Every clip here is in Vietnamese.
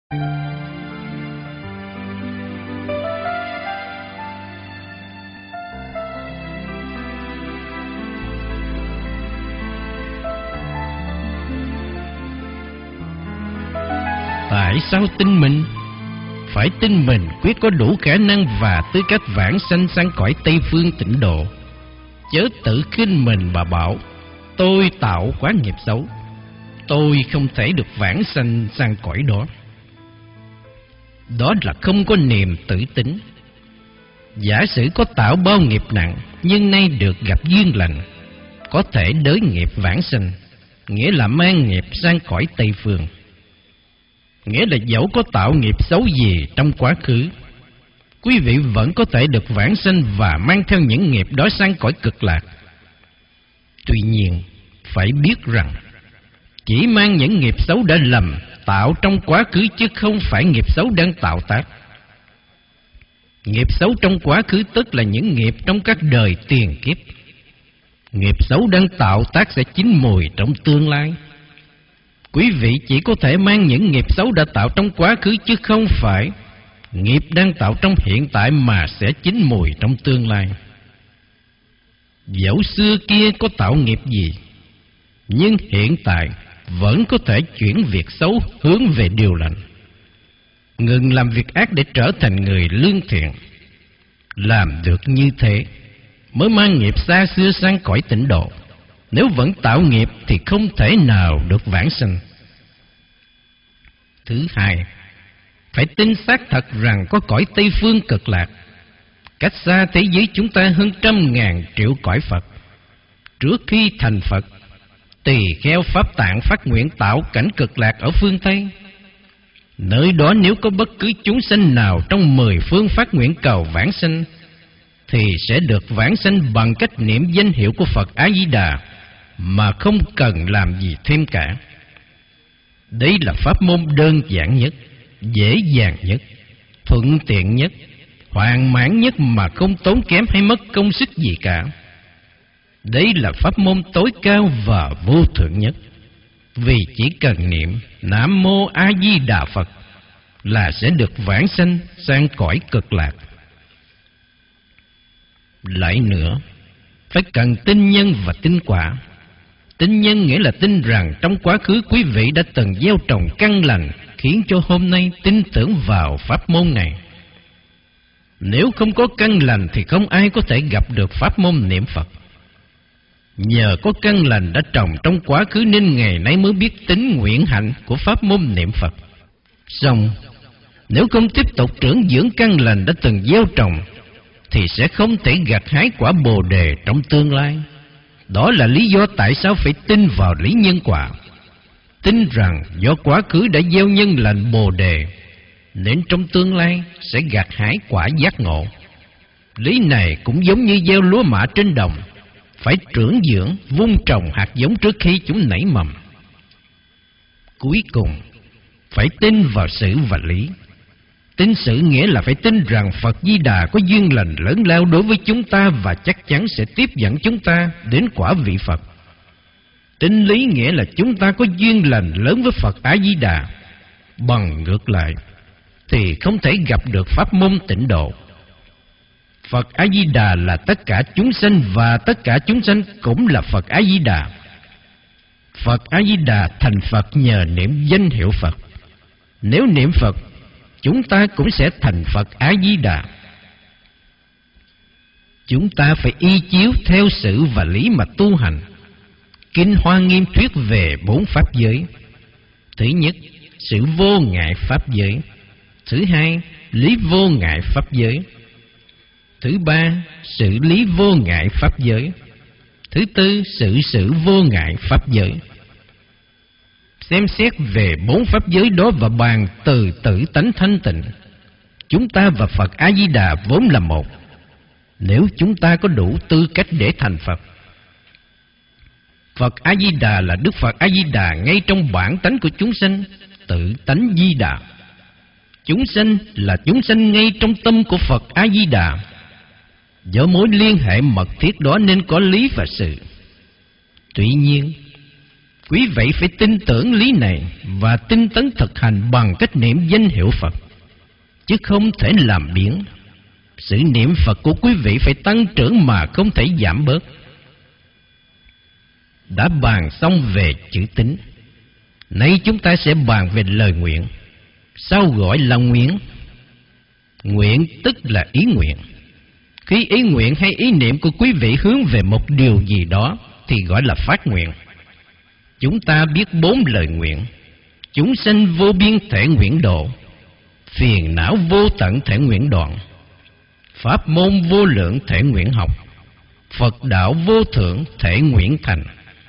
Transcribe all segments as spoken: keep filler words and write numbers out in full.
Tại sao tin mình? Phải tin mình quyết có đủ khả năng và tư cách vãng sanh sang cõi Tây Phương Tịnh Độ. Chớ tự khinh mình mà bảo tôi tạo quá nghiệp xấu, tôi không thể được vãng sanh sang cõi đó. Đó là không có niềm tự tín. Giả sử có tạo bao nghiệp nặng, nhưng nay được gặp duyên lành, có thể đới nghiệp vãng sanh, nghĩa là mang nghiệp sang cõi Tây Phương. Nghĩa là dẫu có tạo nghiệp xấu gì trong quá khứ, quý vị vẫn có thể được vãng sanh và mang theo những nghiệp đó sang cõi Cực Lạc. Tuy nhiên, phải biết rằng chỉ mang những nghiệp xấu đã lầm tạo trong quá khứ, chứ không phải nghiệp xấu đang tạo tác. Nghiệp xấu trong quá khứ tức là những nghiệp trong các đời tiền kiếp. Nghiệp xấu đang tạo tác sẽ chín mùi trong tương lai. Quý vị chỉ có thể mang những nghiệp xấu đã tạo trong quá khứ, chứ không phải nghiệp đang tạo trong hiện tại mà sẽ chín mùi trong tương lai. Dẫu xưa kia có tạo nghiệp gì, nhưng hiện tại vẫn có thể chuyển việc xấu hướng về điều lành, ngừng làm việc ác để trở thành người lương thiện. Làm được như thế mới mang nghiệp xa xưa sang cõi Tịnh Độ. Nếu vẫn tạo nghiệp thì không thể nào được vãng sanh. Thứ hai, phải tin xác thật rằng có cõi Tây Phương Cực Lạc, cách xa thế giới chúng ta hơn trăm ngàn triệu cõi Phật. Trước khi thành Phật, tỳ kheo Pháp Tạng phát nguyện tạo cảnh Cực Lạc ở phương Tây. Nơi đó nếu có bất cứ chúng sanh nào trong mười phương phát nguyện cầu vãng sanh, thì sẽ được vãng sanh bằng cách niệm danh hiệu của Phật A-di-đà mà không cần làm gì thêm cả. Đây là pháp môn đơn giản nhất, dễ dàng nhất, thuận tiện nhất, hoàn mãn nhất mà không tốn kém hay mất công sức gì cả. Đây là pháp môn tối cao và vô thượng nhất, vì chỉ cần niệm Nam Mô A Di Đà Phật là sẽ được vãng sanh sang cõi Cực Lạc. Lại nữa, phải cần tin nhân và tin quả. Tin nhân nghĩa là tin rằng trong quá khứ quý vị đã từng gieo trồng căn lành, khiến cho hôm nay tin tưởng vào pháp môn này. Nếu không có căn lành thì không ai có thể gặp được pháp môn niệm Phật. Nhờ có căn lành đã trồng trong quá khứ nên ngày nay mới biết tính nguyện hạnh của pháp môn niệm Phật. Song nếu không tiếp tục trưởng dưỡng căn lành đã từng gieo trồng thì sẽ không thể gặt hái quả Bồ Đề trong tương lai. Đó là lý do tại sao phải tin vào lý nhân quả. Tin rằng do quá khứ đã gieo nhân lành Bồ Đề, nên trong tương lai sẽ gặt hái quả giác ngộ. Lý này cũng giống như gieo lúa mạ trên đồng, phải trưởng dưỡng, vun trồng hạt giống trước khi chúng nảy mầm. Cuối cùng, phải tin vào sự và lý. Tin sự nghĩa là phải tin rằng Phật Di Đà có duyên lành lớn lao đối với chúng ta và chắc chắn sẽ tiếp dẫn chúng ta đến quả vị Phật. Tin lý nghĩa là chúng ta có duyên lành lớn với Phật A Di Đà. Bằng ngược lại thì không thể gặp được pháp môn tịnh độ. Phật A Di Đà là tất cả chúng sanh và tất cả chúng sanh cũng là Phật A Di Đà. Phật A Di Đà thành Phật nhờ niệm danh hiệu Phật. Nếu niệm Phật, chúng ta cũng sẽ thành Phật A Di Đà. Chúng ta phải y chiếu theo sự và lý mà tu hành. Kinh Hoa Nghiêm thuyết về bốn pháp giới. Thứ nhất, sự vô ngại pháp giới. Thứ hai, lý vô ngại pháp giới. Thứ ba, sự lý vô ngại pháp giới. Thứ tư, sự sự vô ngại pháp giới. Xem xét về bốn pháp giới đó và bàn từ tự tánh thanh tịnh. Chúng ta và Phật A Di Đà vốn là một, nếu chúng ta có đủ tư cách để thành Phật. Phật A Di Đà là Đức Phật A Di Đà ngay trong bản tánh của chúng sanh, tự tánh Di Đà. Chúng sanh là chúng sanh ngay trong tâm của Phật A Di Đà. Do mối liên hệ mật thiết đó nên có lý và sự. Tuy nhiên, Quý vị phải tin tưởng lý này và tinh tấn thực hành bằng cách niệm danh hiệu Phật, chứ không thể làm biến. Sự niệm Phật của quý vị phải tăng trưởng mà không thể giảm bớt. Đã bàn xong về chữ tín, nay chúng ta sẽ bàn về lời nguyện. Sao gọi là nguyện? Nguyện tức là ý nguyện. Khi ý nguyện hay ý niệm của quý vị hướng về một điều gì đó thì gọi là phát nguyện. Chúng ta biết bốn lời nguyện: chúng sanh vô biên thể nguyện độ, phiền não vô tận thể nguyện đoạn, pháp môn vô lượng thể nguyện học, Phật đạo vô thượng thể nguyện thành.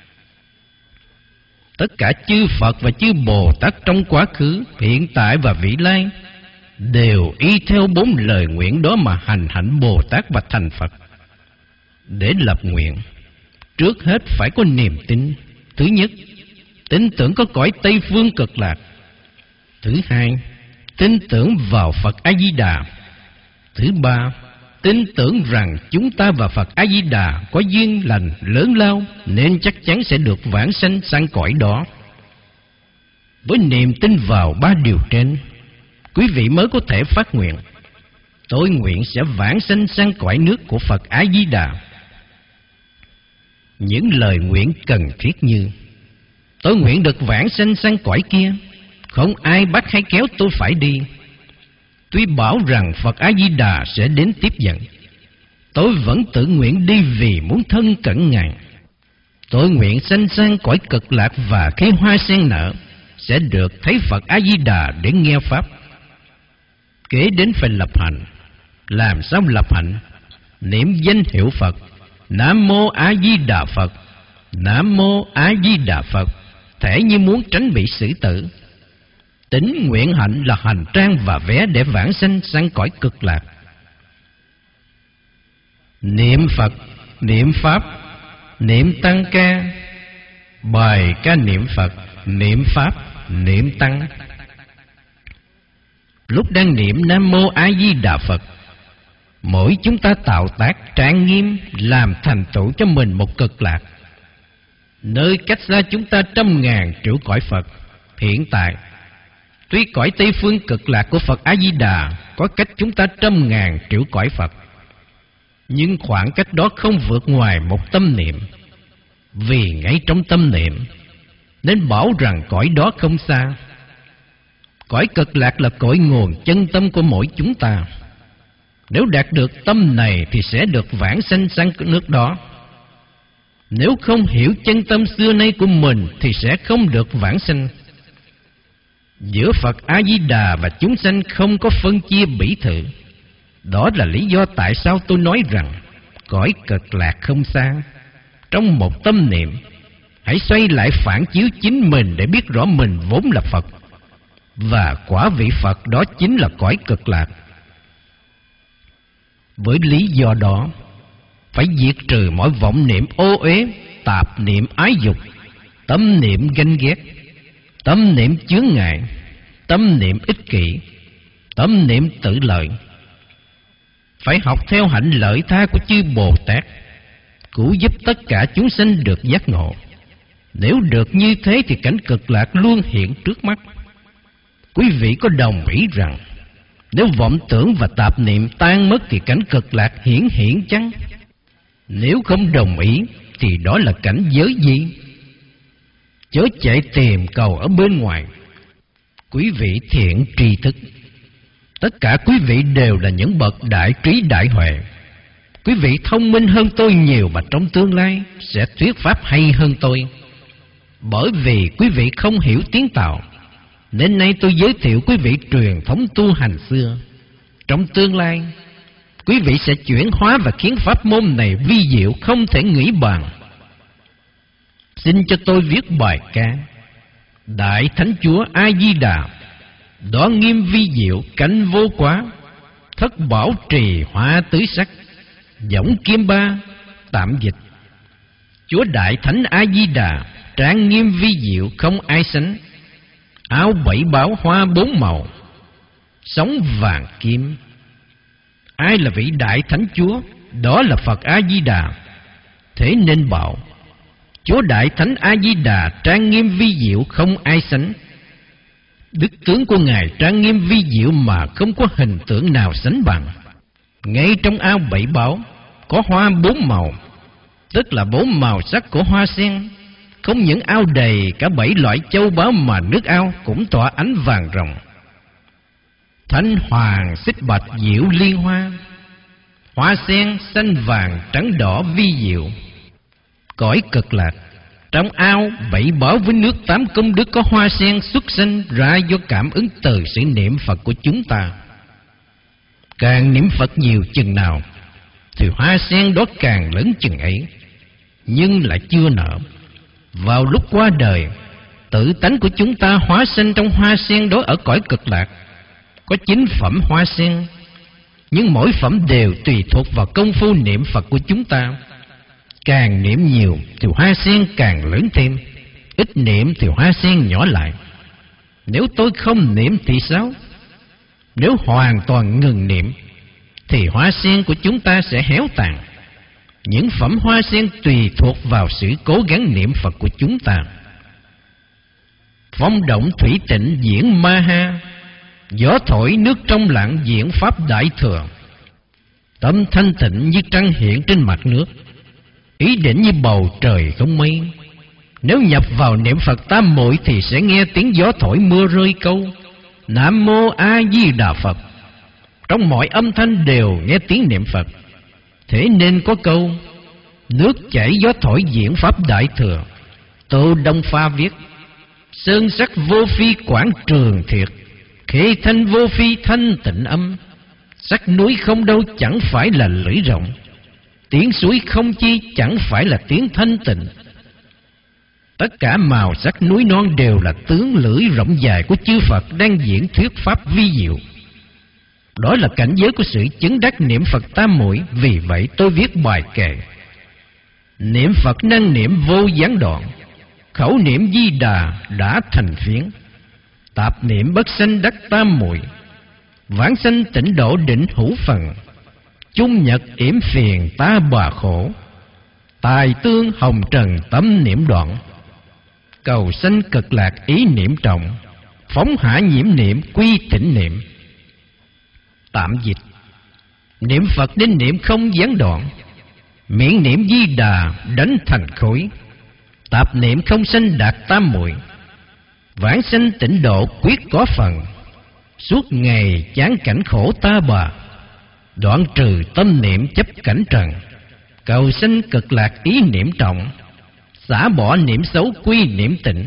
Tất cả chư Phật và chư Bồ Tát trong quá khứ, hiện tại và vị lai đều y theo bốn lời nguyện đó mà hành hạnh Bồ Tát và thành Phật. Để lập nguyện, trước hết phải có niềm tin. Thứ nhất, tin tưởng có cõi Tây Phương Cực Lạc. Thứ hai, tin tưởng vào Phật A-di-đà. Thứ ba, tin tưởng rằng chúng ta và Phật A-di-đà có duyên lành lớn lao nên chắc chắn sẽ được vãng sanh sang cõi đó. Với niềm tin vào ba điều trên, quý vị mới có thể phát nguyện: tôi nguyện sẽ vãng sanh sang cõi nước của Phật A-di-đà. Những lời nguyện cần thiết như: tôi nguyện được vãng sanh sang cõi kia, không ai bắt hay kéo tôi phải đi. Tuy bảo rằng Phật A-di-đà sẽ đến tiếp dẫn, tôi vẫn tự nguyện đi vì muốn thân cận Ngài. Tôi nguyện sanh sang cõi Cực Lạc và khi hoa sen nở sẽ được thấy Phật A-di-đà để nghe pháp. Kế đến phải lập hạnh. Làm sao lập hạnh? Niệm danh hiệu Phật: Nam mô A Di Đà Phật, Nam mô A Di Đà Phật, thể như muốn tránh bị xử tử. Tính nguyện hạnh là hành trang và vé để vãng sanh sang cõi Cực Lạc. Niệm Phật, niệm Pháp, niệm Tăng ca, bài ca niệm Phật, niệm Pháp, niệm Tăng. Lúc đang niệm Nam mô A Di Đà Phật, mỗi chúng ta tạo tác trang nghiêm làm thành tựu cho mình một Cực Lạc, nơi cách xa chúng ta trăm ngàn triệu cõi Phật. Hiện tại, tuy cõi Tây Phương Cực Lạc của Phật A Di Đà có cách chúng ta trăm ngàn triệu cõi Phật, nhưng khoảng cách đó không vượt ngoài một tâm niệm. Vì ngay trong tâm niệm nên bảo rằng cõi đó không xa. Cõi Cực Lạc là cõi nguồn chân tâm của mỗi chúng ta. Nếu đạt được tâm này thì sẽ được vãng sanh sang nước đó. Nếu không hiểu chân tâm xưa nay của mình thì sẽ không được vãng sanh. Giữa Phật A-di-đà và chúng sanh không có phân chia bỉ thự. Đó là lý do tại sao tôi nói rằng cõi Cực Lạc không xa. Trong một tâm niệm, hãy xoay lại phản chiếu chính mình để biết rõ mình vốn là Phật, và quả vị Phật đó chính là cõi Cực Lạc. Với lý do đó, phải diệt trừ mọi vọng niệm ô uế, tạp niệm ái dục, tâm niệm ganh ghét, tâm niệm chướng ngại, tâm niệm ích kỷ, tâm niệm tự lợi. Phải học theo hạnh lợi tha của chư Bồ Tát, cứu giúp tất cả chúng sanh được giác ngộ. Nếu được như thế thì cảnh Cực Lạc luôn hiện trước mắt. Quý vị có đồng ý rằng nếu vọng tưởng và tạp niệm tan mất thì cảnh Cực Lạc hiển hiện chăng? Nếu không đồng ý thì đó là cảnh giới gì? Chớ chạy tìm cầu ở bên ngoài. Quý vị thiện tri thức, tất cả quý vị đều là những bậc đại trí đại huệ. Quý vị thông minh hơn tôi nhiều và trong tương lai sẽ thuyết pháp hay hơn tôi. Bởi vì quý vị không hiểu tiếng Tàu, nên nay tôi giới thiệu quý vị truyền thống tu hành xưa. Trong tương lai, quý vị sẽ chuyển hóa và khiến pháp môn này vi diệu không thể nghĩ bàn. Xin cho tôi viết bài ca: Đại Thánh Chúa A Di Đà, đó nghiêm vi diệu cảnh vô quá, thất bảo trì hoa tứ sắc, võng kim ba tạm dịch. Chúa Đại Thánh A Di Đà trang nghiêm vi diệu không ai sánh, áo bảy báo hoa bốn màu, sống vàng kim. Ai là vị Đại Thánh Chúa? Đó là Phật A Di Đà. Thế nên bảo: Chúa Đại Thánh A Di Đà trang nghiêm vi diệu không ai sánh. Đức tướng của Ngài trang nghiêm vi diệu mà không có hình tượng nào sánh bằng. Ngay trong ao bảy bảo có hoa bốn màu, tức là bốn màu sắc của hoa sen. Không những ao đầy cả bảy loại châu báu mà nước ao cũng tỏa ánh vàng ròng. Thanh hoàng xích bạch diệu liên hoa, hoa sen xanh vàng trắng đỏ vi diệu. Cõi Cực Lạc, trong ao bảy bảo với nước tám công đức có hoa sen xuất sinh ra do cảm ứng từ sự niệm Phật của chúng ta. Càng niệm Phật nhiều chừng nào thì hoa sen đó càng lớn chừng ấy, nhưng lại chưa nở. Vào lúc qua đời, tự tánh của chúng ta hóa sinh trong hoa sen đó ở cõi Cực Lạc. Có chín phẩm hoa sen, nhưng mỗi phẩm đều tùy thuộc vào công phu niệm Phật của chúng ta. Càng niệm nhiều thì hoa sen càng lớn thêm, ít niệm thì hoa sen nhỏ lại. Nếu tôi không niệm thì sao? Nếu hoàn toàn ngừng niệm thì hoa sen của chúng ta sẽ héo tàn. Những phẩm hoa sen tùy thuộc vào sự cố gắng niệm Phật của chúng ta. Phong động thủy tịnh diễn ma ha, gió thổi nước trong lặng diễn pháp đại thừa. Tâm thanh tịnh như trăng hiện trên mặt nước, ý định như bầu trời không mây. Nếu nhập vào niệm Phật tam muội thì sẽ nghe tiếng gió thổi mưa rơi câu Nam Mô A Di Đà Phật. Trong mọi âm thanh đều nghe tiếng niệm Phật. Thế nên có câu nước chảy gió thổi diễn pháp đại thừa. Tô Đông Pha viết: sơn sắc vô phi quảng trường thiệt, khê thanh vô phi thanh tịnh âm. Sắc núi không đâu chẳng phải là lưỡi rộng, tiếng suối không chi chẳng phải là tiếng thanh tịnh. Tất cả màu sắc núi non đều là tướng lưỡi rộng dài của chư Phật đang diễn thuyết pháp vi diệu. Đó là cảnh giới của sự chứng đắc niệm Phật tam muội. Vì vậy tôi viết bài kệ: niệm Phật năng niệm vô gián đoạn, khẩu niệm Di Đà đã thành phiến. Tạp niệm bất sanh đắc tam muội, vãng sanh tịnh độ định hữu phần. Chung nhật yểm phiền ta bà khổ, tài tương hồng trần tâm niệm đoạn. Cầu sanh Cực Lạc ý niệm trọng, phóng hạ nhiễm niệm quy tịnh niệm. Tạm dịch: niệm Phật đến niệm không gián đoạn, miệng niệm Di Đà đánh thành khối. Tạp niệm không sanh đạt tam muội, vãng sanh tịnh độ quyết có phần. Suốt ngày chán cảnh khổ ta bà, đoạn trừ tâm niệm chấp cảnh trần. Cầu sanh Cực Lạc ý niệm trọng, xả bỏ niệm xấu quy niệm tịnh.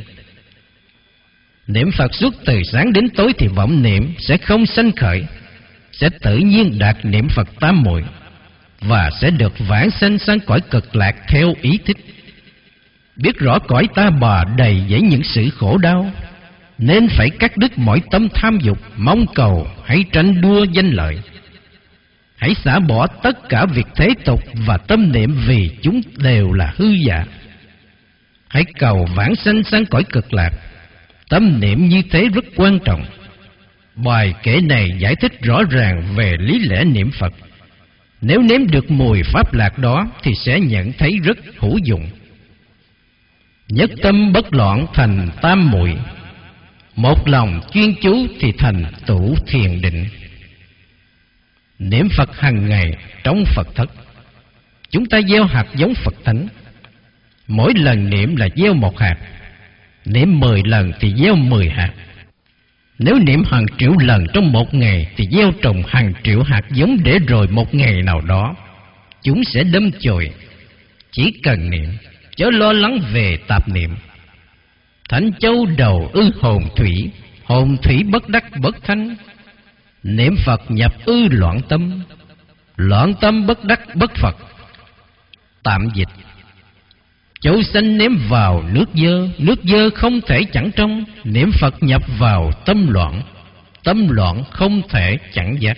Niệm Phật suốt từ sáng đến tối thì vọng niệm sẽ không sanh khởi, sẽ tự nhiên đạt niệm Phật tam muội và sẽ được vãng sanh sang cõi Cực Lạc theo ý thích. Biết rõ cõi ta bà đầy dẫy những sự khổ đau, nên phải cắt đứt mọi tâm tham dục, mong cầu hay tranh đua danh lợi. Hãy xả bỏ tất cả việc thế tục và tâm niệm vì chúng đều là hư giả. Hãy cầu vãng sanh sang cõi Cực Lạc. Tâm niệm như thế rất quan trọng. Bài kể này giải thích rõ ràng về lý lẽ niệm Phật. Nếu nếm được mùi pháp lạc đó thì sẽ nhận thấy rất hữu dụng. Nhất tâm bất loạn thành tam muội, một lòng chuyên chú thì thành tửu thiền định. Niệm Phật hàng ngày trong Phật thất, chúng ta gieo hạt giống Phật thánh. Mỗi lần niệm là gieo một hạt, niệm mười lần thì gieo mười hạt. Nếu niệm hàng triệu lần trong một ngày thì gieo trồng hàng triệu hạt giống, để rồi một ngày nào đó chúng sẽ đâm chồi. Chỉ cần niệm, chớ lo lắng về tạp niệm. Thánh châu đầu ư hồn thủy, hồn thủy bất đắc bất thánh. Niệm Phật nhập ư loạn tâm, loạn tâm bất đắc bất Phật. Tạm dịch: chấu xanh ném vào nước dơ, nước dơ không thể chẳng trong. Niệm Phật nhập vào tâm loạn, tâm loạn không thể chẳng giác.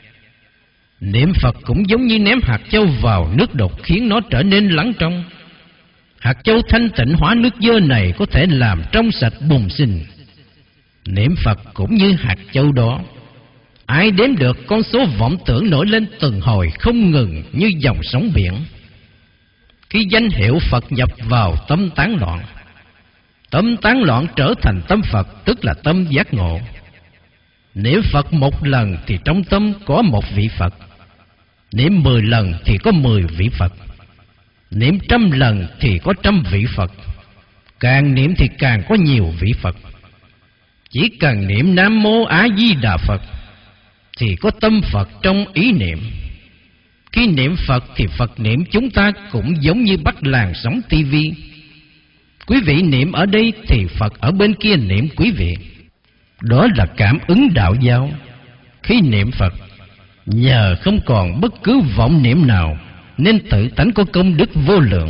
Niệm Phật cũng giống như ném hạt châu vào nước đục, khiến nó trở nên lắng trong. Hạt châu thanh tịnh hóa nước dơ này có thể làm trong sạch bùn xình. Niệm Phật cũng như hạt châu đó. Ai đếm được con số vọng tưởng nổi lên từng hồi không ngừng như dòng sóng biển. Khi danh hiệu Phật nhập vào tâm tán loạn, tâm tán loạn trở thành tâm Phật, tức là tâm giác ngộ. Niệm Phật một lần thì trong tâm có một vị Phật, niệm mười lần thì có mười vị Phật, niệm trăm lần thì có trăm vị Phật, càng niệm thì càng có nhiều vị Phật. Chỉ cần niệm Nam Mô A Di Đà Phật thì có tâm Phật trong ý niệm. Khi niệm Phật thì Phật niệm chúng ta cũng giống như bắt làn sóng tivi. Quý vị niệm ở đây thì Phật ở bên kia niệm quý vị. Đó là cảm ứng đạo giao. Khi niệm Phật, nhờ không còn bất cứ vọng niệm nào nên tự tánh có công đức vô lượng.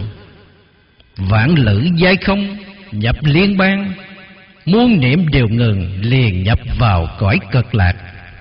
Vạn lữ giai không, nhập liên bang, muôn niệm đều ngừng, liền nhập vào cõi cực lạc.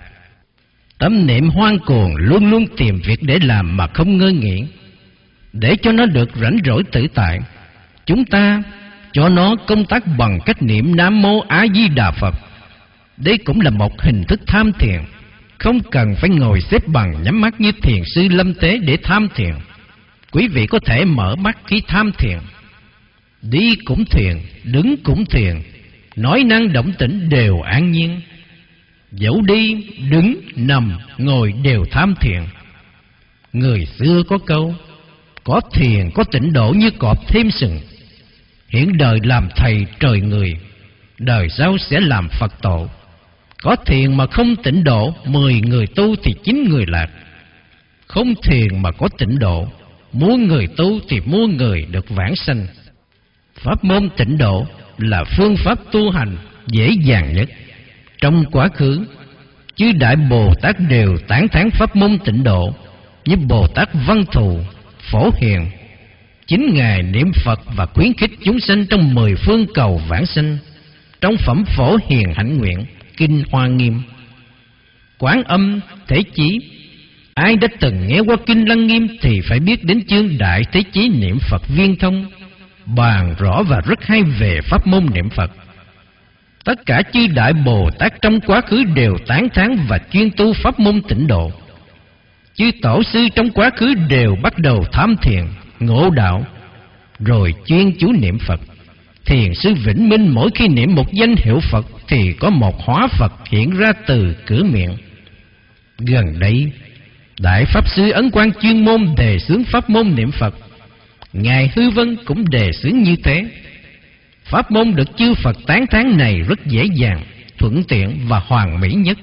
Tâm niệm hoang cuồng luôn luôn tìm việc để làm mà không ngơi nghỉ. Để cho nó được rảnh rỗi tự tại, chúng ta cho nó công tác bằng cách niệm Nam Mô A Di Đà Phật. Đây cũng là một hình thức tham thiền. Không cần phải ngồi xếp bằng nhắm mắt như thiền sư Lâm Tế để tham thiền. Quý vị có thể mở mắt khi tham thiền. Đi cũng thiền, đứng cũng thiền, nói năng động tĩnh đều an nhiên. Dẫu đi, đứng, nằm, ngồi đều tham thiền. Người xưa có câu, có thiền có tịnh độ như cọp thêm sừng. Hiện đời làm thầy trời người, đời sau sẽ làm Phật tổ. Có thiền mà không tịnh độ, mười người tu thì chín người lạc. Không thiền mà có tịnh độ, muôn người tu thì muôn người được vãng sanh. Pháp môn tịnh độ là phương pháp tu hành dễ dàng nhất. Trong quá khứ, chư Đại Bồ Tát đều tán thán pháp môn tịnh độ, như Bồ Tát Văn Thù, Phổ Hiền. Chính Ngài niệm Phật và khuyến khích chúng sanh trong mười phương cầu vãng sanh. Trong phẩm Phổ Hiền Hạnh Nguyện, Kinh Hoa Nghiêm. Quán Âm, Thế Chí. Ai đã từng nghe qua Kinh Lăng Nghiêm thì phải biết đến chương Đại Thế Chí niệm Phật viên thông, bàn rõ và rất hay về pháp môn niệm Phật. Tất cả chư Đại Bồ Tát trong quá khứ đều tán thán và chuyên tu pháp môn tịnh độ. Chư Tổ sư trong quá khứ đều bắt đầu tham thiền, ngộ đạo, rồi chuyên chú niệm Phật. Thiền sư Vĩnh Minh mỗi khi niệm một danh hiệu Phật thì có một hóa Phật hiện ra từ cửa miệng. Gần đây, Đại Pháp Sư Ấn Quang chuyên môn đề xướng pháp môn niệm Phật. Ngài Hư Vân cũng đề xướng như thế. Pháp môn được chư Phật tán thán này rất dễ dàng, thuận tiện và hoàn mỹ nhất.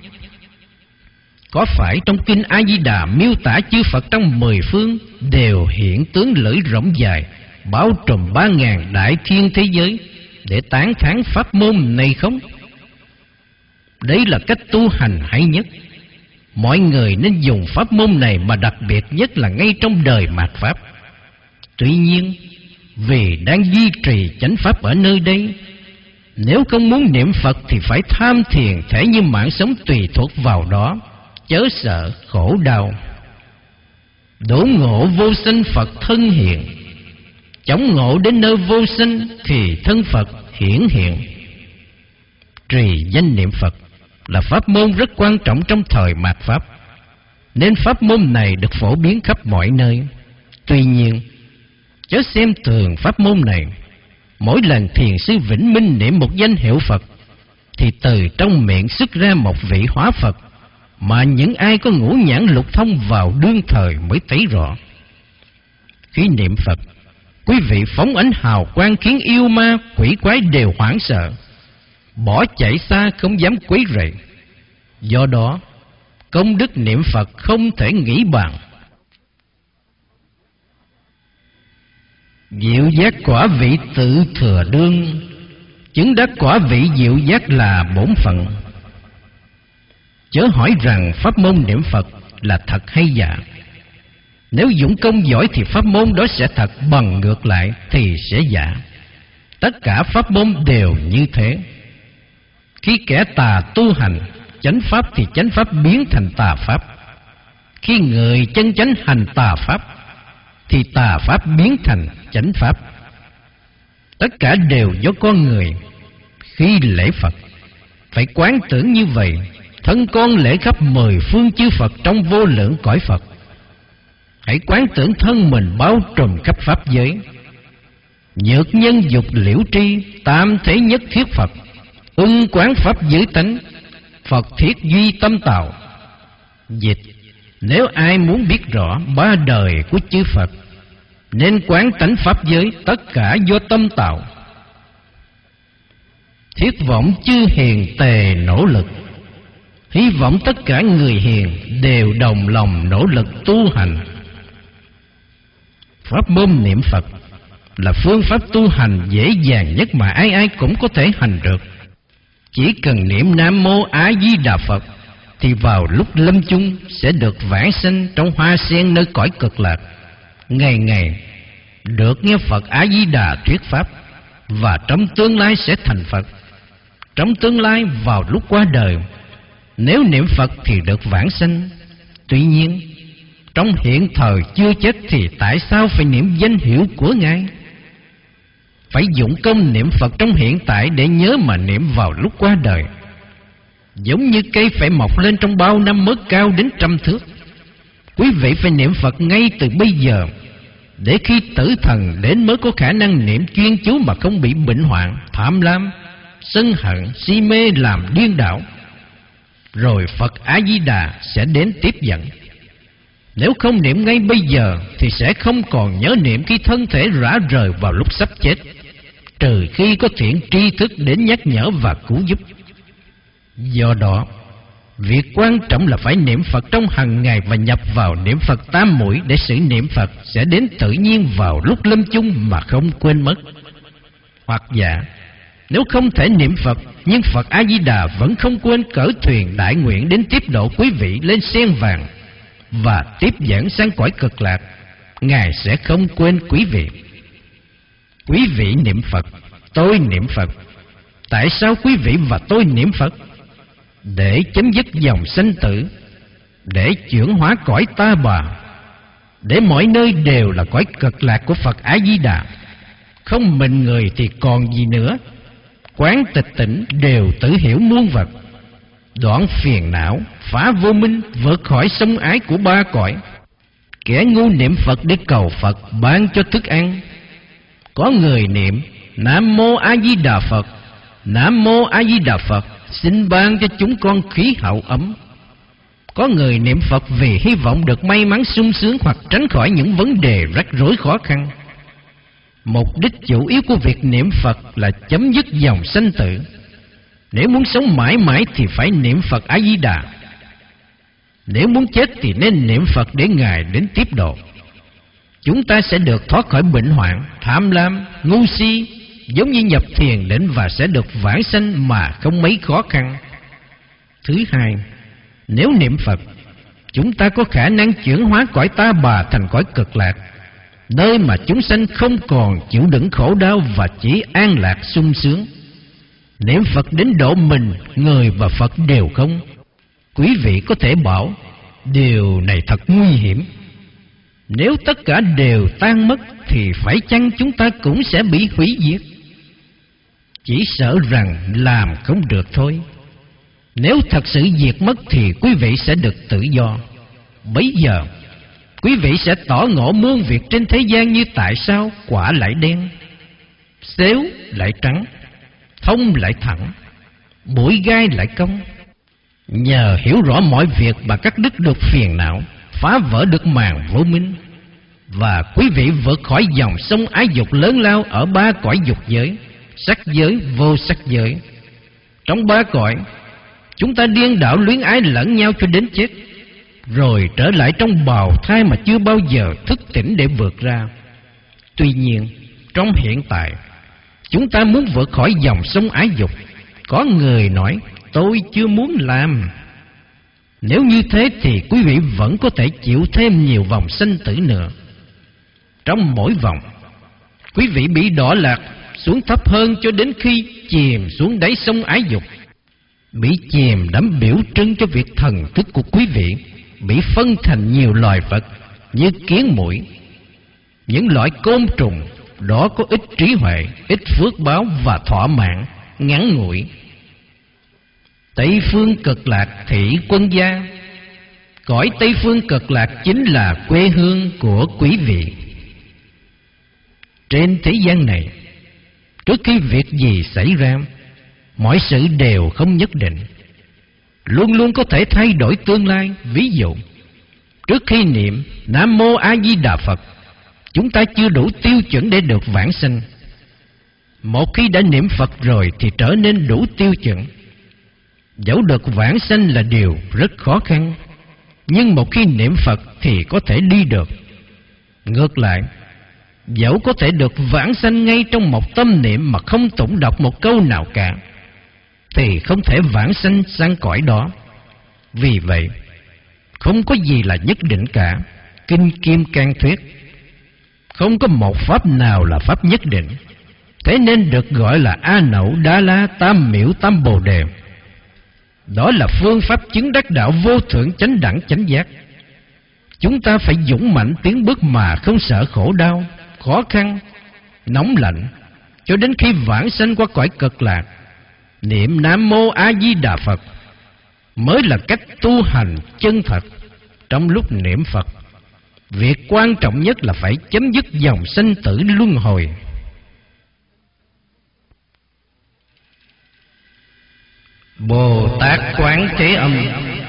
Có phải trong Kinh A Di Đà miêu tả chư Phật trong mười phương đều hiện tướng lưỡi rộng dài, bao trùm ba ngàn đại thiên thế giới để tán thán pháp môn này không? Đấy là cách tu hành hay nhất. Mọi người nên dùng pháp môn này, mà đặc biệt nhất là ngay trong đời mạt Pháp. Tuy nhiên, vì đang duy trì chánh pháp ở nơi đây, nếu không muốn niệm Phật thì phải tham thiền, thể như mạng sống tùy thuộc vào đó, chớ sợ khổ đau. Đổ ngộ vô sanh Phật thân hiện, chống ngộ đến nơi vô sanh thì thân Phật hiển hiện. Trì danh niệm Phật là pháp môn rất quan trọng trong thời mạt Pháp, nên pháp môn này được phổ biến khắp mọi nơi. Tuy nhiên, chớ xem thường pháp môn này. Mỗi lần thiền sư Vĩnh Minh niệm một danh hiệu Phật thì từ trong miệng xuất ra một vị hóa Phật, mà những ai có ngũ nhãn lục thông vào đương thời mới thấy rõ. Khi niệm Phật, quý vị phóng ánh hào quang khiến yêu ma quỷ quái đều hoảng sợ, bỏ chạy xa không dám quấy rầy. Do đó, công đức niệm Phật không thể nghĩ bàn. Diệu giác quả vị tự thừa đương, chứng đắc quả vị diệu giác là bổn phận. Chớ hỏi rằng pháp môn niệm Phật là thật hay giả. Nếu dũng công giỏi thì pháp môn đó sẽ thật, bằng ngược lại thì sẽ giả. Tất cả pháp môn đều như thế. Khi kẻ tà tu hành chánh pháp thì chánh pháp biến thành tà pháp. Khi người chân chánh hành tà pháp thì tà pháp biến thành chánh pháp. Tất cả đều do con người. Khi lễ Phật phải quán tưởng như vậy, thân con lễ khắp mười phương chư Phật trong vô lượng cõi Phật. Hãy quán tưởng thân mình bao trùm khắp pháp giới. Nhược nhân dục liễu tri, tam thể nhất thiết Phật. Ưng quán pháp giới tánh, Phật thiết duy tâm tạo. Dịch: nếu ai muốn biết rõ ba đời của chư Phật, nên quán tánh pháp giới tất cả do tâm tạo. Thiết vọng chư hiền tề nỗ lực, hy vọng tất cả người hiền đều đồng lòng nỗ lực tu hành. Pháp môn niệm Phật là phương pháp tu hành dễ dàng nhất mà ai ai cũng có thể hành được. Chỉ cần niệm Nam Mô A Di Đà Phật thì vào lúc lâm chung sẽ được vãng sanh trong hoa sen nơi cõi cực lạc, ngày ngày được nghe Phật A Di Đà thuyết pháp, và trong tương lai sẽ thành Phật. Trong tương lai vào lúc qua đời, nếu niệm Phật thì được vãng sanh. Tuy nhiên trong hiện thời chưa chết thì tại sao phải niệm danh hiệu của Ngài? Phải dụng công niệm Phật trong hiện tại để nhớ mà niệm vào lúc qua đời. Giống như cây phải mọc lên trong bao năm mới cao đến trăm thước. Quý vị phải niệm Phật ngay từ bây giờ, để khi tử thần đến mới có khả năng niệm chuyên chú mà không bị bệnh hoạn, tham lam, sân hận, si mê làm điên đảo. Rồi Phật A Di Đà sẽ đến tiếp dẫn. Nếu không niệm ngay bây giờ thì sẽ không còn nhớ niệm khi thân thể rã rời vào lúc sắp chết, trừ khi có thiện tri thức đến nhắc nhở và cứu giúp. Do đó, việc quan trọng là phải niệm Phật trong hàng ngày và nhập vào niệm Phật tam muội, để sự niệm Phật sẽ đến tự nhiên vào lúc lâm chung mà không quên mất. Hoặc giả, nếu không thể niệm Phật, nhưng Phật A Di Đà vẫn không quên cởi thuyền đại nguyện đến tiếp độ quý vị lên sen vàng và tiếp dẫn sang cõi cực lạc, Ngài sẽ không quên quý vị. Quý vị niệm Phật, tôi niệm Phật. Tại sao quý vị và tôi niệm Phật? Để chấm dứt dòng sanh tử, để chuyển hóa cõi ta bà, để mọi nơi đều là cõi cực lạc của Phật A Di Đà. Không mình người thì còn gì nữa. Quán tịch tỉnh đều tự hiểu muôn vật, đoạn phiền não, phá vô minh, vượt khỏi sông ái của ba cõi. Kẻ ngu niệm Phật để cầu Phật ban cho thức ăn. Có người niệm Nam Mô A Di Đà Phật, Nam Mô A Di Đà Phật, xin ban cho chúng con khí hậu ấm. Có người niệm Phật vì hy vọng được may mắn sung sướng hoặc tránh khỏi những vấn đề rắc rối khó khăn. Mục đích chủ yếu của việc niệm Phật là chấm dứt dòng sanh tử. Nếu muốn sống mãi mãi thì phải niệm Phật A Di Đà. Nếu muốn chết thì nên niệm Phật để Ngài đến tiếp độ. Chúng ta sẽ được thoát khỏi bệnh hoạn, tham lam, ngu si, giống như nhập thiền định, và sẽ được vãng sanh mà không mấy khó khăn. Thứ hai, nếu niệm Phật, chúng ta có khả năng chuyển hóa cõi ta bà thành cõi cực lạc, nơi mà chúng sanh không còn chịu đựng khổ đau và chỉ an lạc sung sướng. Niệm Phật đến độ mình, người và Phật đều không. Quý vị có thể bảo điều này thật nguy hiểm. Nếu tất cả đều tan mất thì phải chăng chúng ta cũng sẽ bị hủy diệt? Chỉ sợ rằng làm không được thôi. Nếu thật sự diệt mất thì quý vị sẽ được tự do. Bấy giờ quý vị sẽ tỏ ngộ muôn việc trên thế gian, như tại sao quả lại đen, xéo lại trắng, thông lại thẳng, bụi gai lại cong. Nhờ hiểu rõ mọi việc mà cắt đứt được phiền não, phá vỡ được màn vô minh, và quý vị vượt khỏi dòng sông ái dục lớn lao ở ba cõi dục giới, sắc giới, vô sắc giới. Trong ba cõi, chúng ta điên đảo luyến ái lẫn nhau cho đến chết, rồi trở lại trong bào thai mà chưa bao giờ thức tỉnh để vượt ra. Tuy nhiên, trong hiện tại, chúng ta muốn vượt khỏi dòng sông ái dục. Có người nói, tôi chưa muốn làm. Nếu như thế thì quý vị vẫn có thể chịu thêm nhiều vòng sanh tử nữa. Trong mỗi vòng, quý vị bị đọa lạc xuống thấp hơn cho đến khi chìm xuống đáy sông ái dục, bị chìm đắm biểu trưng cho việc thần thức của quý vị bị phân thành nhiều loài vật như kiến muỗi, những loại côn trùng. Đó có ít trí huệ, ít phước báo và thọ mạng ngắn ngủi. Tây phương cực lạc thị quân gia, Cõi Tây Phương Cực Lạc chính là quê hương của quý vị. Trên thế gian này, trước khi việc gì xảy ra, mọi sự đều không nhất định, luôn luôn có thể thay đổi tương lai. Ví dụ, trước khi niệm Nam Mô A Di Đà Phật, chúng ta chưa đủ tiêu chuẩn để được vãng sanh. Một khi đã niệm Phật rồi thì trở nên đủ tiêu chuẩn. Dẫu được vãng sanh là điều rất khó khăn, nhưng một khi niệm Phật thì có thể đi được. Ngược lại, dẫu có thể được vãng sanh ngay trong một tâm niệm mà không tụng đọc một câu nào cả, thì không thể vãng sanh sang cõi đó. Vì vậy, không có gì là nhất định cả. Kinh Kim Cang thuyết, không có một pháp nào là pháp nhất định. Thế nên được gọi là A Nậu Đa La Tam Miểu Tam Bồ Đề. Đó là phương pháp chứng đắc đạo vô thượng chánh đẳng chánh giác. Chúng ta phải dũng mạnh tiến bước mà không sợ khổ đau, khó khăn, nóng lạnh, cho đến khi vãng sanh qua cõi Cực Lạc. Niệm Nam Mô A Di Đà Phật mới là cách tu hành chân thật. Trong lúc niệm Phật, việc quan trọng nhất là phải chấm dứt dòng sanh tử luân hồi. Bồ Tát Quán Thế Âm.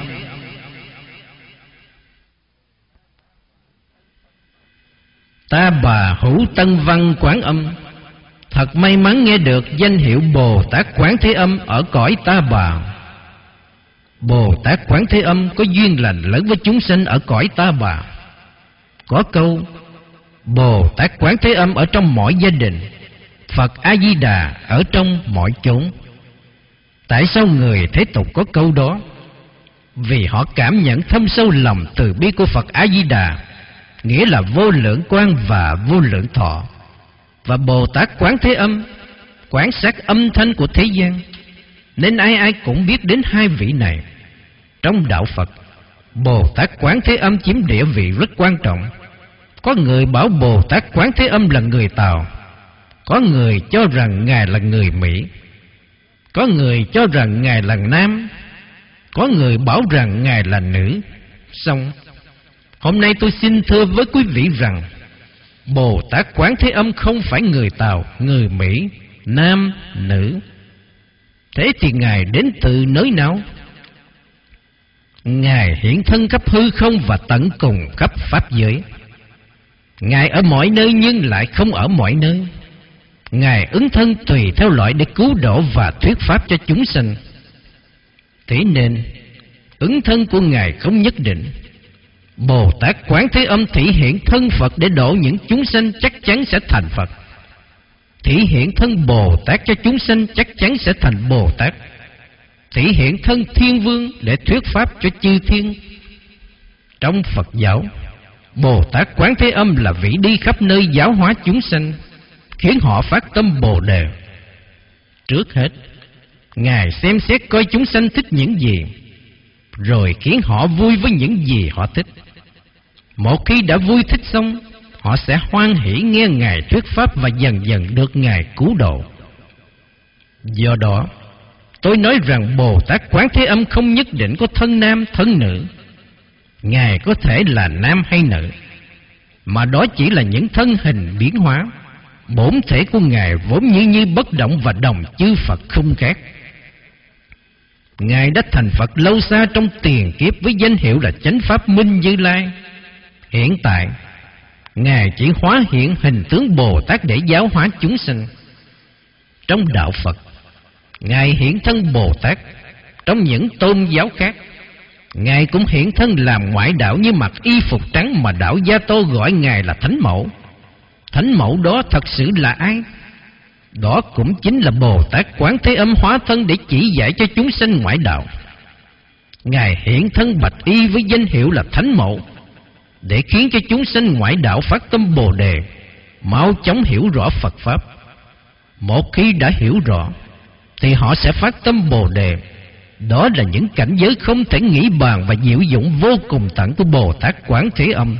Ta Bà Hữu Tân Văn Quán Âm thật may mắn nghe được danh hiệu Bồ Tát Quán Thế Âm ở cõi Ta Bà. Bồ Tát Quán Thế Âm có duyên lành lớn với chúng sinh ở cõi Ta Bà. Có câu Bồ Tát Quán Thế Âm ở trong mọi gia đình, Phật A Di Đà ở trong mọi chốn. Tại sao người thế tục có câu đó? Vì họ cảm nhận thâm sâu lòng từ bi của Phật A Di Đà, nghĩa là vô lượng quang và vô lượng thọ. Và Bồ Tát Quán Thế Âm quan sát âm thanh của thế gian, nên ai ai cũng biết đến hai vị này. Trong đạo Phật, Bồ Tát Quán Thế Âm chiếm địa vị rất quan trọng. Có người bảo Bồ Tát Quán Thế Âm là người Tàu, có người cho rằng Ngài là người Mỹ, có người cho rằng Ngài là nam, có người bảo rằng Ngài là nữ. Xong, hôm nay tôi xin thưa với quý vị rằng Bồ Tát Quán Thế Âm không phải người Tàu, người Mỹ, nam, nữ. Thế thì Ngài đến từ nơi nào? Ngài hiện thân khắp hư không và tận cùng khắp pháp giới. Ngài ở mọi nơi nhưng lại không ở mọi nơi. Ngài ứng thân tùy theo loại để cứu độ và thuyết pháp cho chúng sinh. Thế nên ứng thân của Ngài không nhất định. Bồ Tát Quán Thế Âm thị hiện thân Phật để độ những chúng sinh chắc chắn sẽ thành Phật. Thị hiện thân Bồ Tát cho chúng sinh chắc chắn sẽ thành Bồ Tát. Thị hiện thân Thiên Vương để thuyết pháp cho chư thiên. Trong Phật giáo, Bồ Tát Quán Thế Âm là vị đi khắp nơi giáo hóa chúng sinh, khiến họ phát tâm Bồ Đề. Trước hết, Ngài xem xét coi chúng sanh thích những gì, rồi khiến họ vui với những gì họ thích. Một khi đã vui thích xong, họ sẽ hoan hỷ nghe Ngài thuyết pháp và dần dần được Ngài cứu độ. Do đó, tôi nói rằng Bồ Tát Quán Thế Âm không nhất định có thân nam thân nữ. Ngài có thể là nam hay nữ, mà đó chỉ là những thân hình biến hóa. Bổn thể của Ngài vốn như như bất động và đồng chư Phật không khác. Ngài đã thành Phật lâu xa trong tiền kiếp với danh hiệu là Chánh Pháp Minh Như Lai. Hiện tại, Ngài chỉ hóa hiện hình tướng Bồ Tát để giáo hóa chúng sinh. Trong đạo Phật, Ngài hiện thân Bồ Tát. Trong những tôn giáo khác, Ngài cũng hiện thân làm ngoại đạo như mặc y phục trắng mà đạo Gia Tô gọi Ngài là Thánh Mẫu. Thánh Mẫu đó thật sự là ai? Đó cũng chính là Bồ Tát Quán Thế Âm hóa thân để chỉ dạy cho chúng sinh ngoại đạo. Ngài hiện thân bạch y với danh hiệu là Thánh Mẫu, để khiến cho chúng sinh ngoại đạo phát tâm Bồ Đề, mau chóng hiểu rõ Phật Pháp. Một khi đã hiểu rõ, thì họ sẽ phát tâm Bồ Đề. Đó là những cảnh giới không thể nghĩ bàn và diệu dụng vô cùng tận của Bồ Tát Quán Thế Âm.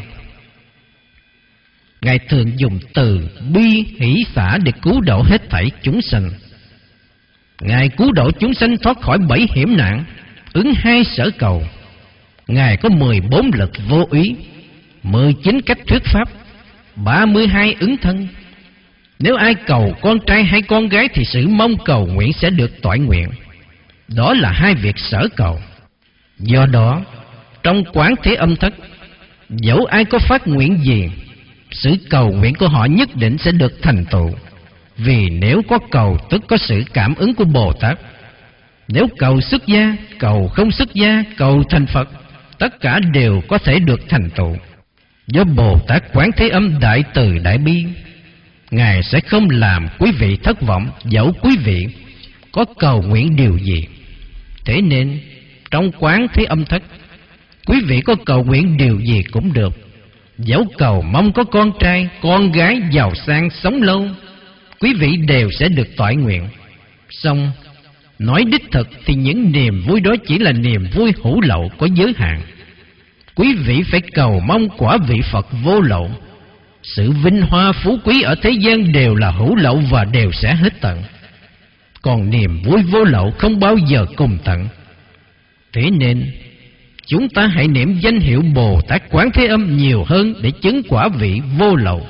Ngài thường dùng từ bi hỷ xả để cứu độ hết thảy chúng sinh. Ngài cứu độ chúng sinh thoát khỏi bảy hiểm nạn, ứng hai sở cầu, Ngài có mười bốn lực vô úy, mười chín cách thuyết pháp, ba mươi hai ứng thân. Nếu ai cầu con trai hay con gái thì sự mong cầu nguyện sẽ được toại nguyện. Đó là hai việc sở cầu. Do đó, trong Quán Thế Âm Thất, dẫu ai có phát nguyện gì, sự cầu nguyện của họ nhất định sẽ được thành tựu. Vì nếu có cầu tức có sự cảm ứng của Bồ Tát. Nếu cầu xuất gia, cầu không xuất gia, cầu thành Phật, tất cả đều có thể được thành tựu. Do Bồ Tát Quán Thế Âm đại từ đại bi, Ngài sẽ không làm quý vị thất vọng dẫu quý vị có cầu nguyện điều gì. Thế nên trong Quán Thế Âm Thất, quý vị có cầu nguyện điều gì cũng được. Dẫu cầu mong có con trai, con gái giàu sang sống lâu, quý vị đều sẽ được toại nguyện. Song nói đích thực thì những niềm vui đó chỉ là niềm vui hữu lậu có giới hạn. Quý vị phải cầu mong quả vị Phật vô lậu. Sự vinh hoa phú quý ở thế gian đều là hữu lậu và đều sẽ hết tận. Còn niềm vui vô lậu không bao giờ cùng tận. Thế nên chúng ta hãy niệm danh hiệu Bồ Tát Quán Thế Âm nhiều hơn để chứng quả vị vô lậu.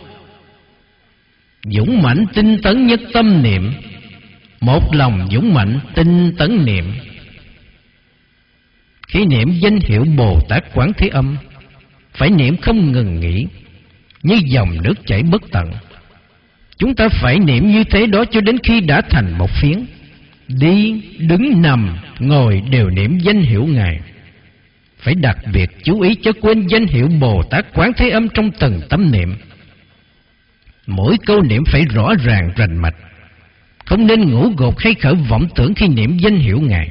Dũng mãnh tinh tấn nhất tâm niệm, một lòng dũng mạnh tinh tấn niệm. Khi niệm danh hiệu Bồ Tát Quán Thế Âm, phải niệm không ngừng nghỉ, như dòng nước chảy bất tận. Chúng ta phải niệm như thế đó cho đến khi đã thành một phiến. Đi, đứng, nằm, ngồi đều niệm danh hiệu Ngài. Phải đặc biệt chú ý cho quên danh hiệu Bồ Tát Quán Thế Âm trong từng tâm niệm. Mỗi câu niệm phải rõ ràng rành mạch, không nên ngủ gục hay khởi vọng tưởng khi niệm danh hiệu Ngài.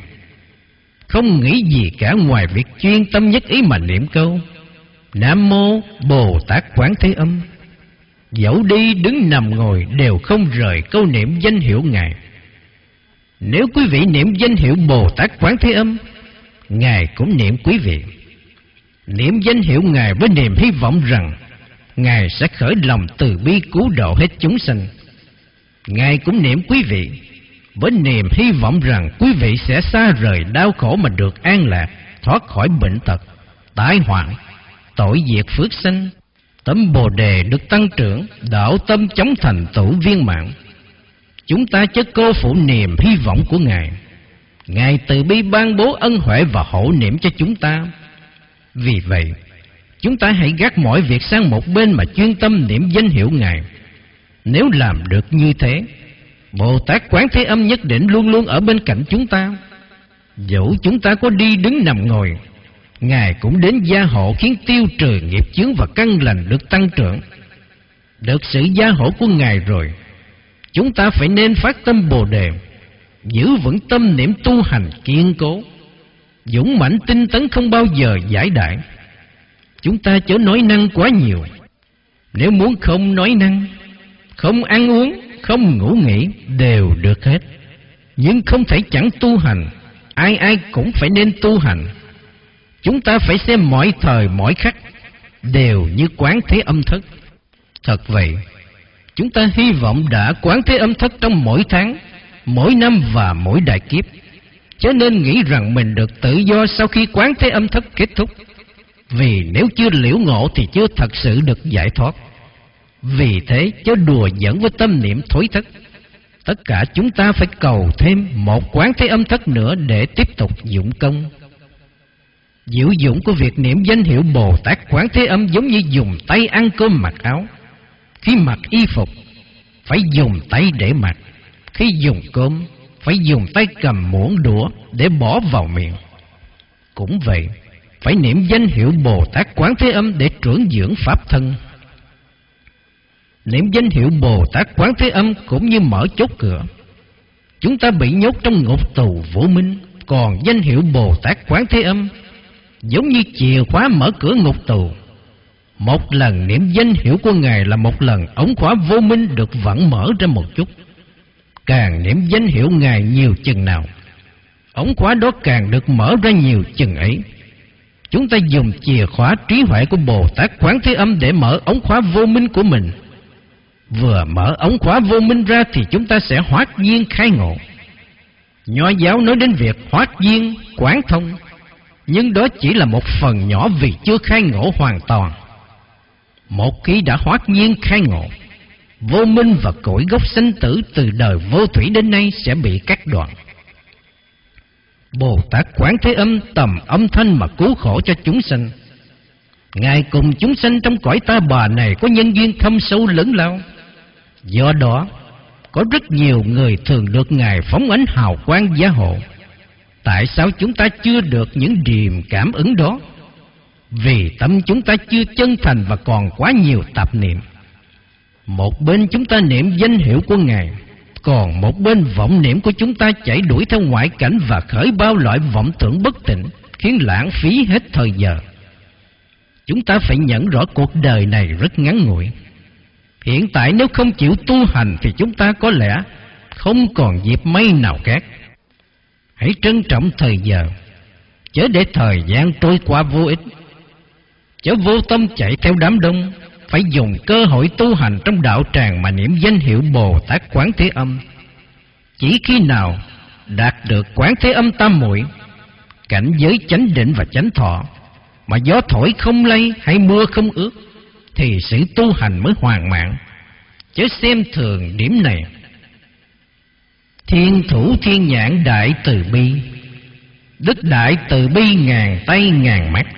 Không nghĩ gì cả ngoài việc chuyên tâm nhất ý mà niệm câu Nam Mô Bồ Tát Quán Thế Âm. Dẫu đi đứng nằm ngồi đều không rời câu niệm danh hiệu Ngài. Nếu quý vị niệm danh hiệu Bồ Tát Quán Thế Âm, Ngài cũng niệm quý vị. Niệm danh hiệu Ngài với niềm hy vọng rằng Ngài sẽ khởi lòng từ bi cứu độ hết chúng sanh. Ngài cũng niệm quý vị với niềm hy vọng rằng quý vị sẽ xa rời đau khổ mà được an lạc, thoát khỏi bệnh tật, tai họa, tội diệt phước sanh, tấm Bồ Đề được tăng trưởng, đạo tâm chống thành tựu viên mãn. Chúng ta chớ cô phụ niềm hy vọng của Ngài. Ngài từ bi ban bố ân huệ và hộ niệm cho chúng ta. Vì vậy, chúng ta hãy gác mọi việc sang một bên mà chuyên tâm niệm danh hiệu Ngài. Nếu làm được như thế, Bồ Tát Quán Thế Âm nhất định luôn luôn ở bên cạnh chúng ta. Dẫu chúng ta có đi đứng nằm ngồi, Ngài cũng đến gia hộ khiến tiêu trừ nghiệp chướng và căn lành được tăng trưởng. Được sự gia hộ của Ngài rồi, chúng ta phải nên phát tâm Bồ Đề, giữ vững tâm niệm tu hành kiên cố, dũng mãnh tinh tấn không bao giờ giải đãi. Chúng ta chớ nói năng quá nhiều. Nếu muốn không nói năng, không ăn uống, không ngủ nghỉ đều được hết. Nhưng không thể chẳng tu hành. Ai ai cũng phải nên tu hành. Chúng ta phải xem mọi thời mỗi khắc đều như Quán Thế Âm Thất. Thật vậy, chúng ta hy vọng đã Quán Thế Âm Thất trong mỗi tháng, mỗi năm và mỗi đại kiếp, chớ nên nghĩ rằng mình được tự do sau khi Quán Thế Âm Thất kết thúc. Vì nếu chưa liễu ngộ thì chưa thật sự được giải thoát. Vì thế chớ đùa giỡn với tâm niệm thối thất. Tất cả chúng ta phải cầu thêm một Quán Thế Âm Thất nữa để tiếp tục dụng công. Diệu dụng của việc niệm danh hiệu Bồ Tát Quán Thế Âm giống như dùng tay ăn cơm mặc áo. Khi mặc y phục, phải dùng tay để mặc. Khi dùng cơm, phải dùng tay cầm muỗng đũa để bỏ vào miệng. Cũng vậy, phải niệm danh hiệu Bồ Tát Quán Thế Âm để trưởng dưỡng pháp thân. Niệm danh hiệu Bồ Tát Quán Thế Âm cũng như mở chốt cửa. Chúng ta bị nhốt trong ngục tù vô minh, còn danh hiệu Bồ Tát Quán Thế Âm giống như chìa khóa mở cửa ngục tù. Một lần niệm danh hiệu của Ngài là một lần ống khóa vô minh được vặn mở ra một chút. Càng niệm danh hiệu Ngài nhiều chừng nào, ống khóa đó càng được mở ra nhiều chừng ấy. Chúng ta dùng chìa khóa trí huệ của Bồ Tát Quán Thế Âm để mở ống khóa vô minh của mình. Vừa mở ống khóa vô minh ra thì chúng ta sẽ hoát duyên khai ngộ. Nho giáo nói đến việc hoát duyên quán thông. nhưng đó chỉ là một phần nhỏ vì chưa khai ngộ hoàn toàn. Một khi đã hoát nhiên khai ngộ, vô minh và cội gốc sanh tử từ đời vô thủy đến nay sẽ bị cắt đoạn. Bồ Tát Quán Thế Âm tầm âm thanh mà cứu khổ cho chúng sanh. Ngài cùng chúng sanh trong cõi ta bà này có nhân duyên thâm sâu lớn lao. Do đó, có rất nhiều người thường được Ngài phóng ánh hào quang gia hộ. Tại sao chúng ta chưa được những điềm cảm ứng đó? Vì tâm chúng ta chưa chân thành và còn quá nhiều tạp niệm. Một bên chúng ta niệm danh hiệu của Ngài, còn một bên vọng niệm của chúng ta chảy đuổi theo ngoại cảnh và khởi bao loại vọng tưởng bất tịnh, khiến lãng phí hết thời giờ. Chúng ta phải nhận rõ cuộc đời này rất ngắn ngủi. Hiện tại nếu không chịu tu hành thì chúng ta có lẽ không còn dịp may nào khác. Hãy trân trọng thời giờ, chớ để thời gian trôi qua vô ích. Chớ vô tâm chạy theo đám đông, phải dùng cơ hội tu hành trong đạo tràng mà niệm danh hiệu Bồ Tát Quán Thế Âm. Chỉ khi nào đạt được Quán Thế Âm tam muội, cảnh giới chánh định và chánh thọ, mà gió thổi không lay hay mưa không ướt, thì sự tu hành mới hoàn mãn. Chớ xem thường điểm này. Thiên thủ thiên nhãn đại từ bi, đức đại từ bi ngàn tay ngàn mắt.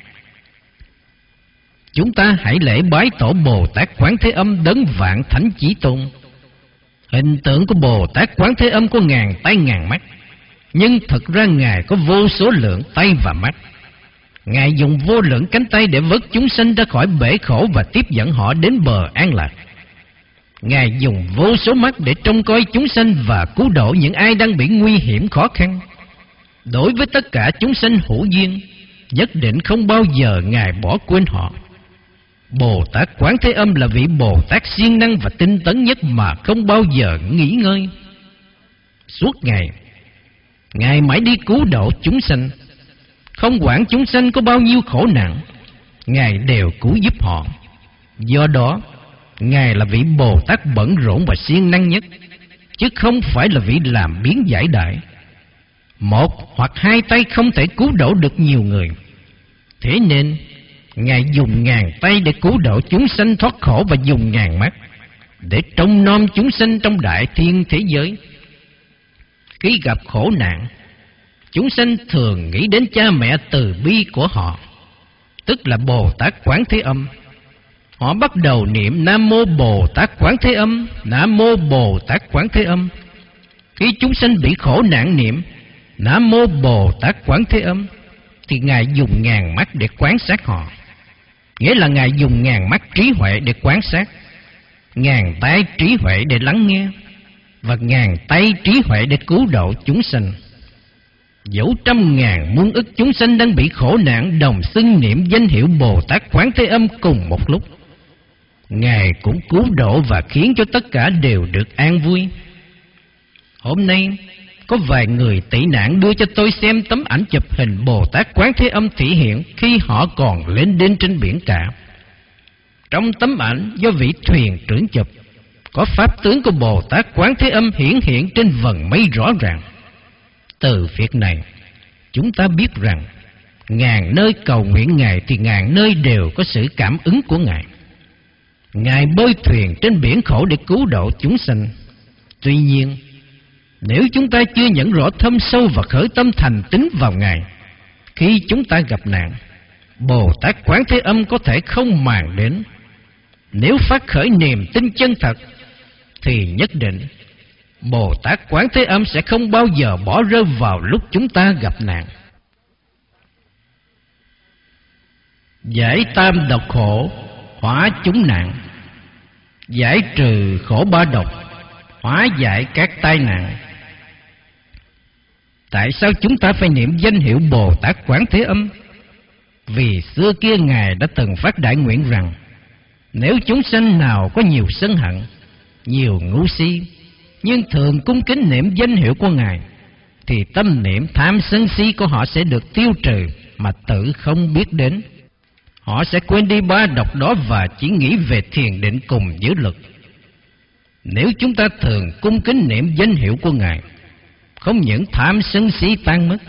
Chúng ta hãy lễ bái tổ Bồ Tát Quán Thế Âm đấng vạn thánh chí tôn. Hình tượng của Bồ Tát Quán Thế Âm có ngàn tay ngàn mắt, nhưng thực ra Ngài có vô số lượng tay và mắt. Ngài dùng vô lượng cánh tay để vớt chúng sanh ra khỏi bể khổ và tiếp dẫn họ đến bờ an lạc. Ngài dùng vô số mắt để trông coi chúng sanh và cứu độ những ai đang bị nguy hiểm khó khăn. Đối với tất cả chúng sanh hữu duyên, nhất định không bao giờ Ngài bỏ quên họ. Bồ Tát Quán Thế Âm là vị Bồ Tát siêng năng và tinh tấn nhất mà không bao giờ nghỉ ngơi. Suốt ngày, Ngài mãi đi cứu độ chúng sanh. Không quản chúng sanh có bao nhiêu khổ nạn, Ngài đều cứu giúp họ. Do đó, Ngài là vị Bồ Tát bận rộn và siêng năng nhất, chứ không phải là vị làm biến giải đại. Một hoặc hai tay không thể cứu độ được nhiều người. Thế nên, Ngài dùng ngàn tay để cứu độ chúng sanh thoát khổ, và dùng ngàn mắt để trông nom chúng sanh trong đại thiên thế giới. Khi gặp khổ nạn, chúng sanh thường nghĩ đến cha mẹ từ bi của họ, tức là Bồ Tát Quán Thế Âm. Họ bắt đầu niệm Nam Mô Bồ Tát Quán Thế Âm, Nam Mô Bồ Tát Quán Thế Âm. Khi chúng sanh bị khổ nạn niệm Nam Mô Bồ Tát Quán Thế Âm, thì Ngài dùng ngàn mắt để quan sát họ. Nghĩa là Ngài dùng ngàn mắt trí huệ để quan sát, ngàn tay trí huệ để lắng nghe, và ngàn tay trí huệ để cứu độ chúng sanh. Dẫu trăm ngàn muôn ức chúng sanh đang bị khổ nạn đồng xưng niệm danh hiệu Bồ Tát Quán Thế Âm cùng một lúc, Ngài cũng cứu độ và khiến cho tất cả đều được an vui. Hôm nay có vài người tị nạn đưa cho tôi xem tấm ảnh chụp hình Bồ Tát Quán Thế Âm thể hiện khi họ còn lên đên trên biển cả. Trong tấm ảnh do vị thuyền trưởng chụp, có pháp tướng của Bồ Tát Quán Thế Âm hiển hiện trên vầng mây rõ ràng. Từ việc này, chúng ta biết rằng ngàn nơi cầu nguyện Ngài thì ngàn nơi đều có sự cảm ứng của Ngài. Ngài bơi thuyền trên biển khổ để cứu độ chúng sanh. Tuy nhiên, nếu chúng ta chưa nhận rõ thâm sâu và khởi tâm thành tín vào Ngài, khi chúng ta gặp nạn, Bồ Tát Quán Thế Âm có thể không màng đến. Nếu phát khởi niềm tin chân thật, thì nhất định Bồ Tát Quán Thế Âm sẽ không bao giờ bỏ rơi vào lúc chúng ta gặp nạn. Giải tam độc khổ, hóa chúng nạn. Giải trừ khổ ba độc, hóa giải các tai nạn. Tại sao chúng ta phải niệm danh hiệu Bồ Tát Quán Thế Âm? Vì xưa kia Ngài đã từng phát đại nguyện rằng, nếu chúng sanh nào có nhiều sân hận, nhiều ngu si, nhưng thường cung kính niệm danh hiệu của Ngài, thì tâm niệm tham sân si của họ sẽ được tiêu trừ mà tự không biết đến. Họ sẽ quên đi ba độc đó và chỉ nghĩ về thiền định cùng giữ lực. Nếu chúng ta thường cung kính niệm danh hiệu của Ngài, không những tham sân si tan mất,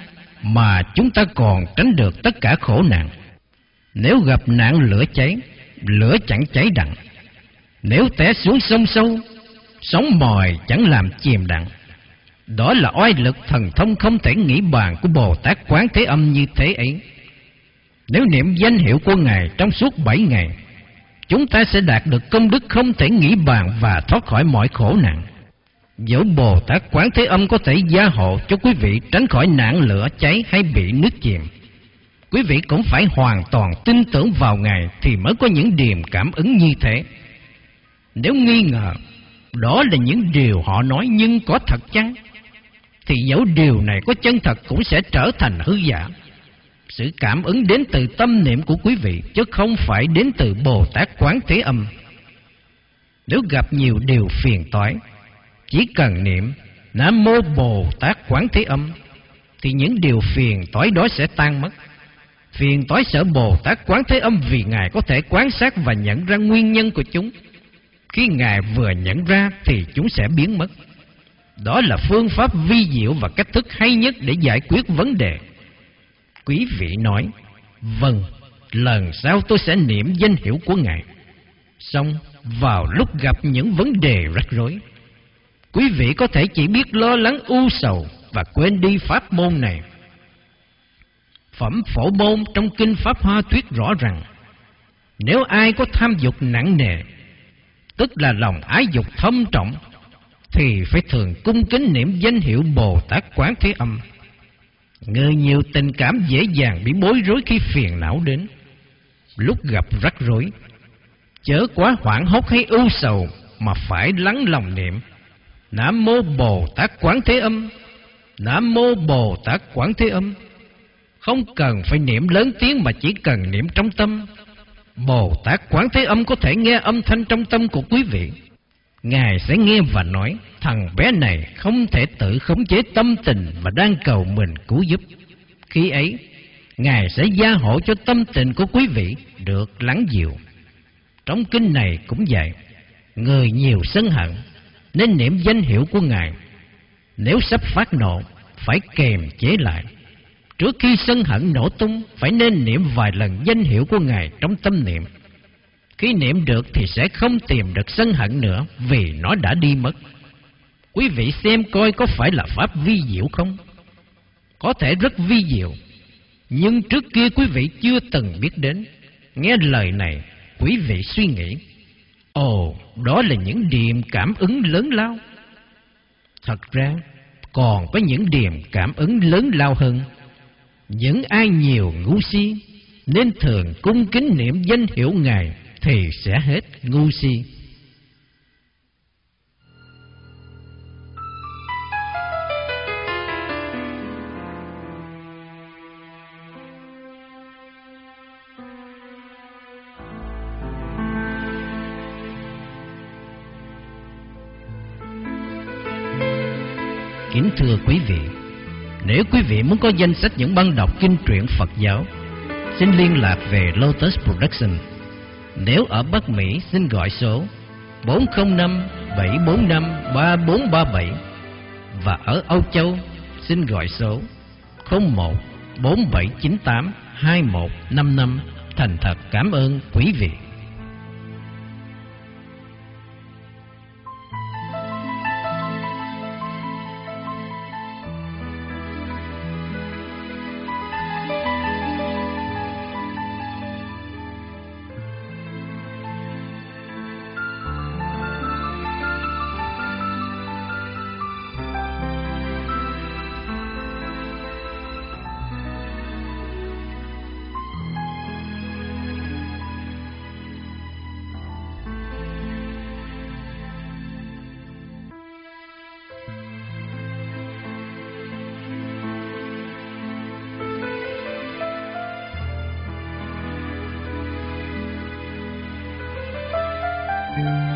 mà chúng ta còn tránh được tất cả khổ nạn. Nếu gặp nạn lửa cháy, lửa chẳng cháy đặng. Nếu té xuống sông sâu, sóng mòi chẳng làm chìm đặng. Đó là oai lực thần thông không thể nghĩ bàn của Bồ Tát Quán Thế Âm như thế ấy. Nếu niệm danh hiệu của Ngài trong suốt bảy ngày, chúng ta sẽ đạt được công đức không thể nghĩ bàn và thoát khỏi mọi khổ nạn. Dẫu Bồ Tát Quán Thế Âm có thể gia hộ cho quý vị tránh khỏi nạn lửa cháy hay bị nước chìm, quý vị cũng phải hoàn toàn tin tưởng vào Ngài thì mới có những điềm cảm ứng như thế. Nếu nghi ngờ đó là những điều họ nói nhưng có thật chăng, thì dẫu điều này có chân thật cũng sẽ trở thành hư giả. Sự cảm ứng đến từ tâm niệm của quý vị, chứ không phải đến từ Bồ Tát Quán Thế Âm. Nếu gặp nhiều điều phiền toái, chỉ cần niệm Nam Mô Bồ Tát Quán Thế Âm thì những điều phiền toái đó sẽ tan mất. Phiền toái sợ Bồ Tát Quán Thế Âm vì Ngài có thể quan sát và nhận ra nguyên nhân của chúng. Khi Ngài vừa nhận ra thì chúng sẽ biến mất. Đó là phương pháp vi diệu và cách thức hay nhất để giải quyết vấn đề. Quý vị nói, vâng, lần sau tôi sẽ niệm danh hiệu của Ngài. Xong, vào lúc gặp những vấn đề rắc rối, quý vị có thể chỉ biết lo lắng u sầu và quên đi pháp môn này. Phẩm Phổ Môn trong Kinh Pháp Hoa thuyết rõ rằng, nếu ai có tham dục nặng nề, tức là lòng ái dục thâm trọng, thì phải thường cung kính niệm danh hiệu Bồ Tát Quán Thế Âm. Người nhiều tình cảm dễ dàng bị bối rối khi phiền não đến. Lúc gặp rắc rối, chớ quá hoảng hốt hay ưu sầu, mà phải lắng lòng niệm Nam Mô Bồ Tát Quán Thế Âm, Nam Mô Bồ Tát Quán Thế Âm. Không cần phải niệm lớn tiếng mà chỉ cần niệm trong tâm. Bồ Tát Quán Thế Âm có thể nghe âm thanh trong tâm của quý vị. Ngài sẽ nghe và nói, thằng bé này không thể tự khống chế tâm tình và đang cầu mình cứu giúp. Khi ấy, Ngài sẽ gia hộ cho tâm tình của quý vị được lắng dịu. Trong kinh này cũng vậy, người nhiều sân hận nên niệm danh hiệu của Ngài. Nếu sắp phát nộ, phải kềm chế lại. Trước khi sân hận nổ tung, phải nên niệm vài lần danh hiệu của Ngài trong tâm niệm. Khi niệm được thì sẽ không tìm được sân hận nữa, vì nó đã đi mất. Quý vị xem coi có phải là pháp vi diệu không? Có thể rất vi diệu, nhưng trước kia quý vị chưa từng biết đến. Nghe lời này, quý vị suy nghĩ, ồ, đó là những điềm cảm ứng lớn lao. Thật ra, còn có những điềm cảm ứng lớn lao hơn. Những ai nhiều ngu si nên thường cung kính niệm danh hiệu Ngài thì sẽ hết ngu si. Kính thưa quý vị, nếu quý vị muốn có danh sách những băng đọc kinh truyện Phật giáo, xin liên lạc về Lotus Production. Nếu ở Bắc Mỹ, xin gọi số bốn không năm bảy bốn năm ba bốn ba bảy. Và ở Âu Châu, xin gọi số không một bốn bảy chín tám hai một năm năm. Thành thật cảm ơn quý vị. Thank you.